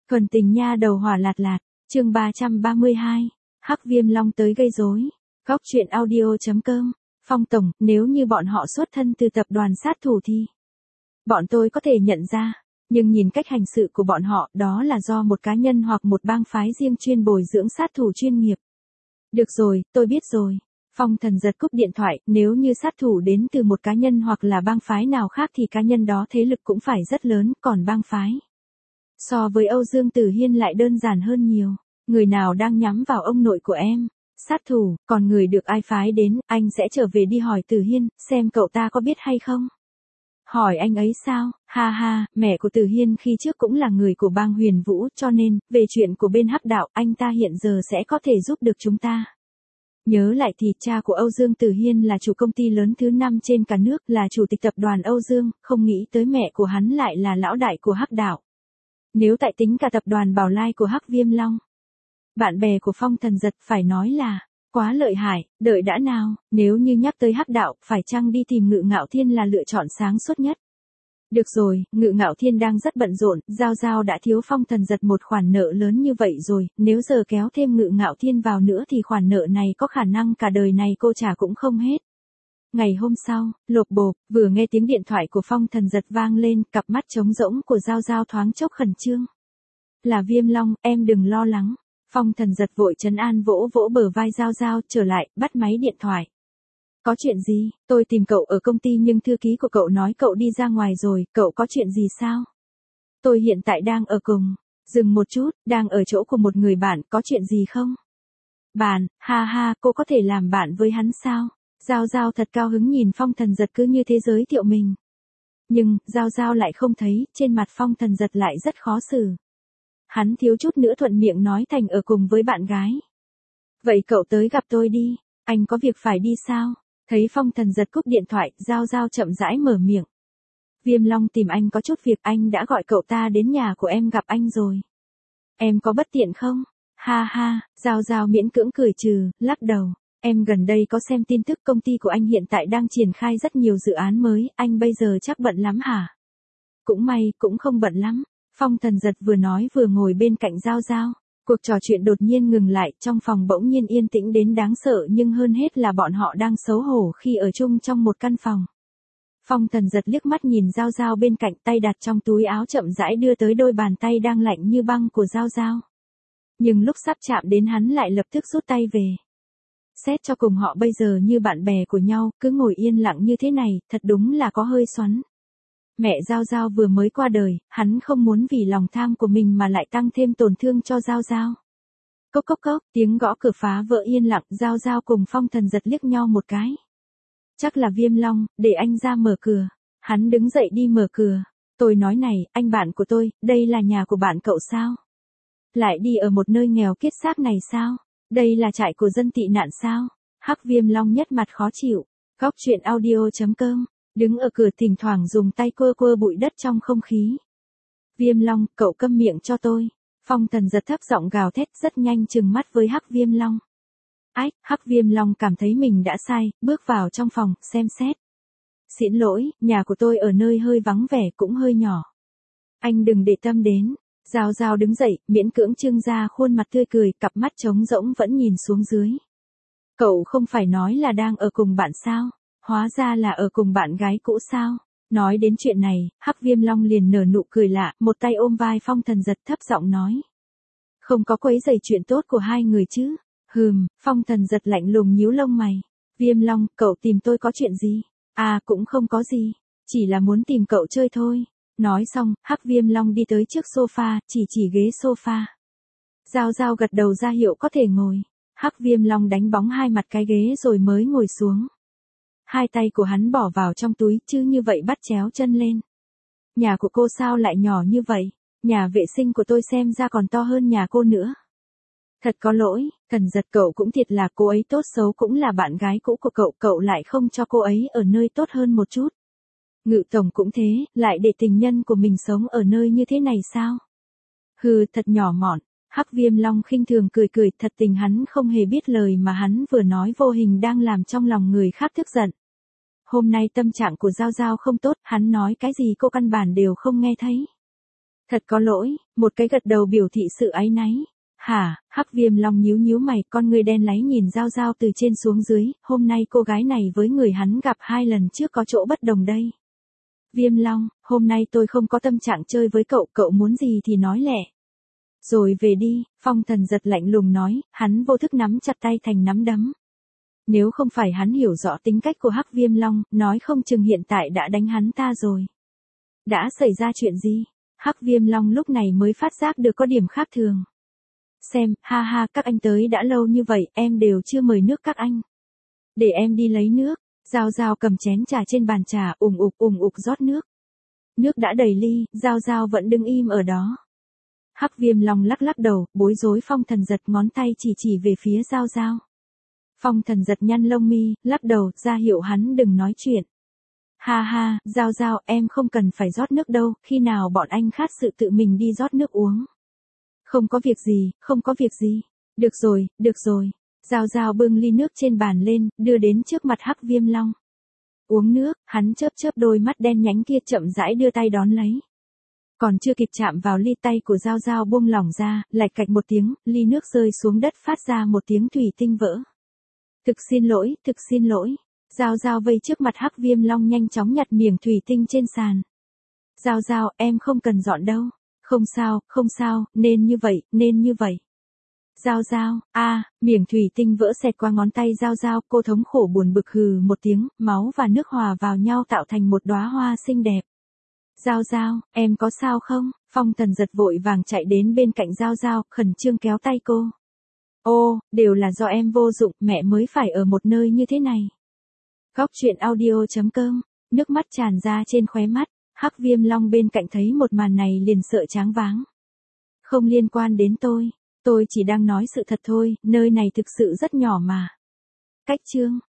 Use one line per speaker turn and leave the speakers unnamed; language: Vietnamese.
Thuần tình nha đầu hỏa lạt lạt, chương 332, Hắc Viêm Long tới gây rối. Góc truyện audio.com, Phong Tổng, nếu như bọn họ xuất thân từ tập đoàn sát thủ thì bọn tôi có thể nhận ra, nhưng nhìn cách hành sự của bọn họ, đó là do một cá nhân hoặc một bang phái riêng chuyên bồi dưỡng sát thủ chuyên nghiệp. Được rồi, tôi biết rồi. Phong Thần giật cúp điện thoại, nếu như sát thủ đến từ một cá nhân hoặc là bang phái nào khác thì cá nhân đó thế lực cũng phải rất lớn, còn bang phái so với Âu Dương Tử Hiên lại đơn giản hơn nhiều. Người nào đang nhắm vào ông nội của em? Sát thủ, còn người được ai phái đến, anh sẽ trở về đi hỏi Tử Hiên, xem cậu ta có biết hay không? Hỏi anh ấy sao? Ha ha, mẹ của Tử Hiên khi trước cũng là người của bang Huyền Vũ, cho nên, về chuyện của bên Hắc Đạo, anh ta hiện giờ sẽ có thể giúp được chúng ta. Nhớ lại thì cha của Âu Dương Tử Hiên là chủ công ty lớn thứ 5 trên cả nước, là chủ tịch tập đoàn Âu Dương, không nghĩ tới mẹ của hắn lại là lão đại của Hắc Đạo. Nếu tại tính cả tập đoàn Bảo Lai của Hắc Viêm Long, bạn bè của Phong Thần giật phải nói là quá lợi hại. Đợi đã nào, nếu như nhắc tới Hắc Đạo, phải chăng đi tìm Ngự Ngạo Thiên là lựa chọn sáng suốt nhất? Được rồi, Ngự Ngạo Thiên đang rất bận rộn, Giao Giao đã thiếu Phong Thần giật một khoản nợ lớn như vậy rồi, nếu giờ kéo thêm Ngự Ngạo Thiên vào nữa thì khoản nợ này có khả năng cả đời này cô trả cũng không hết. Ngày hôm sau, lộp bộp, vừa nghe tiếng điện thoại của Phong Thần giật vang lên, cặp mắt trống rỗng của Giao Giao thoáng chốc khẩn trương. Là Viêm Long, em đừng lo lắng. Phong Thần giật vội trấn an vỗ vỗ bờ vai Giao Giao, trở lại, bắt máy điện thoại. Có chuyện gì? Tôi tìm cậu ở công ty nhưng thư ký của cậu nói cậu đi ra ngoài rồi, cậu có chuyện gì sao? Tôi hiện tại đang ở cùng. Dừng một chút, đang ở chỗ của một người bạn, có chuyện gì không? Bạn, ha ha, cô có thể làm bạn với hắn sao? Giao Giao thật cao hứng nhìn Phong Thần giật cứ như thế giới thiệu mình. Nhưng, Giao Giao lại không thấy, trên mặt Phong Thần giật lại rất khó xử. Hắn thiếu chút nữa thuận miệng nói thành ở cùng với bạn gái. Vậy cậu tới gặp tôi đi, anh có việc phải đi sao? Thấy Phong Thần giật cúp điện thoại, Giao Giao chậm rãi mở miệng. Viêm Long tìm anh có chút việc, anh đã gọi cậu ta đến nhà của em gặp anh rồi. Em có bất tiện không? Ha ha, Giao Giao miễn cưỡng cười trừ, lắc đầu. Em gần đây có xem tin tức công ty của anh hiện tại đang triển khai rất nhiều dự án mới, anh bây giờ chắc bận lắm hả? Cũng may, cũng không bận lắm. Phong Thần giật vừa nói vừa ngồi bên cạnh Giao Giao. Cuộc trò chuyện đột nhiên ngừng lại, trong phòng bỗng nhiên yên tĩnh đến đáng sợ, nhưng hơn hết là bọn họ đang xấu hổ khi ở chung trong một căn phòng. Phong Thần giật liếc mắt nhìn Giao Giao bên cạnh, tay đặt trong túi áo chậm rãi đưa tới đôi bàn tay đang lạnh như băng của Giao Giao. Nhưng lúc sắp chạm đến hắn lại lập tức rút tay về. Xét cho cùng họ bây giờ như bạn bè của nhau, cứ ngồi yên lặng như thế này, thật đúng là có hơi xoắn. Mẹ Giao Giao vừa mới qua đời, hắn không muốn vì lòng tham của mình mà lại tăng thêm tổn thương cho Giao Giao. Cốc cốc cốc, tiếng gõ cửa phá vỡ yên lặng, Giao Giao cùng Phong Thần giật liếc nhau một cái. Chắc là Viêm Long, để anh ra mở cửa. Hắn đứng dậy đi mở cửa. Tôi nói này, anh bạn của tôi, đây là nhà của bạn cậu sao? Lại đi ở một nơi nghèo kiết xác này sao? Đây là trại của dân tị nạn sao? Hắc Viêm Long nhất mặt khó chịu. Góc truyện audio.com, đứng ở cửa thỉnh thoảng dùng tay quơ quơ bụi đất trong không khí. Viêm Long, cậu câm miệng cho tôi. Phong Thần giật thấp giọng gào thét, rất nhanh trừng mắt với Hắc Viêm Long. Ách, Hắc Viêm Long cảm thấy mình đã sai, bước vào trong phòng, xem xét. Xin lỗi, nhà của tôi ở nơi hơi vắng vẻ cũng hơi nhỏ. Anh đừng để tâm đến. Giao Giao đứng dậy, miễn cưỡng trưng ra khuôn mặt tươi cười, cặp mắt trống rỗng vẫn nhìn xuống dưới. Cậu không phải nói là đang ở cùng bạn sao? Hóa ra là ở cùng bạn gái cũ sao? Nói đến chuyện này, Hắc Viêm Long liền nở nụ cười lạ, một tay ôm vai Phong Thần giật thấp giọng nói. Không có quấy rầy chuyện tốt của hai người chứ? Phong Thần giật lạnh lùng nhíu lông mày. Viêm Long, cậu tìm tôi có chuyện gì? À, cũng không có gì. Chỉ là muốn tìm cậu chơi thôi. Nói xong, Hắc Viêm Long đi tới trước sofa, chỉ ghế sofa. Giao Giao gật đầu ra hiệu có thể ngồi. Hắc Viêm Long đánh bóng hai mặt cái ghế rồi mới ngồi xuống. Hai tay của hắn bỏ vào trong túi, chứ như vậy bắt chéo chân lên. Nhà của cô sao lại nhỏ như vậy? Nhà vệ sinh của tôi xem ra còn to hơn nhà cô nữa. Thật có lỗi, Thần giật cậu cũng thiệt là cô ấy tốt xấu cũng là bạn gái cũ của cậu, cậu lại không cho cô ấy ở nơi tốt hơn một chút. Ngự tổng cũng thế, lại để tình nhân của mình sống ở nơi như thế này sao? Hừ, thật nhỏ mọn. Hắc Viêm Long khinh thường cười cười, thật tình hắn không hề biết lời mà hắn vừa nói vô hình đang làm trong lòng người khác tức giận. Hôm nay tâm trạng của Giao Giao không tốt, hắn nói cái gì cô căn bản đều không nghe thấy. Thật có lỗi, một cái gật đầu biểu thị sự áy náy. Hả, Hắc Viêm Long nhíu nhíu mày, con ngươi đen láy nhìn Giao Giao từ trên xuống dưới, hôm nay cô gái này với người hắn gặp 2 lần trước có chỗ bất đồng đây. Viêm Long, hôm nay tôi không có tâm trạng chơi với cậu, cậu muốn gì thì nói lẹ. Rồi về đi, Phong Thần Giật lạnh lùng nói, hắn vô thức nắm chặt tay thành nắm đấm. Nếu không phải hắn hiểu rõ tính cách của Hắc Viêm Long, nói không chừng hiện tại đã đánh hắn ta rồi. Đã xảy ra chuyện gì? Hắc Viêm Long lúc này mới phát giác được có điểm khác thường. Xem, ha ha, các anh tới đã lâu như vậy, em đều chưa mời nước các anh. Để em đi lấy nước. Giao Giao cầm chén trà trên bàn trà, ủng ục rót nước. Nước đã đầy ly, Giao Giao vẫn đứng im ở đó. Hắc Viêm Long lắc lắc đầu, bối rối. Phong Thần Giật ngón tay chỉ về phía Giao Giao. Phong Thần Giật nhăn lông mi, lắc đầu, ra hiệu hắn đừng nói chuyện. Ha ha, Giao Giao, em không cần phải rót nước đâu, khi nào bọn anh khát sự tự mình đi rót nước uống. Không có việc gì, không có việc gì. Được rồi, được rồi. Giao Giao bưng ly nước trên bàn lên, đưa đến trước mặt Hắc Viêm Long. Uống nước, hắn chớp chớp đôi mắt đen nhánh kia, chậm rãi đưa tay đón lấy. Còn chưa kịp chạm vào ly, tay của Giao Giao buông lỏng ra, lạch cạch một tiếng, ly nước rơi xuống đất phát ra một tiếng thủy tinh vỡ. Thực xin lỗi, thực xin lỗi. Giao Giao vây trước mặt Hắc Viêm Long nhanh chóng nhặt miếng thủy tinh trên sàn. Giao Giao, em không cần dọn đâu. Không sao, không sao, nên như vậy, nên như vậy. Giao Giao, miếng thủy tinh vỡ xẹt qua ngón tay Giao Giao, cô thống khổ buồn bực hừ một tiếng, máu và nước hòa vào nhau tạo thành một đóa hoa xinh đẹp. Giao Giao, em có sao không? Phong Thần Giật vội vàng chạy đến bên cạnh Giao Giao, khẩn trương kéo tay cô. Ô, đều là do em vô dụng, mẹ mới phải ở một nơi như thế này. Góc truyện audio.com, nước mắt tràn ra trên khóe mắt, Hắc Viêm Long bên cạnh thấy một màn này liền sợ choáng váng. Không liên quan đến tôi chỉ đang nói sự thật thôi, nơi này thực sự rất nhỏ mà. Cách chương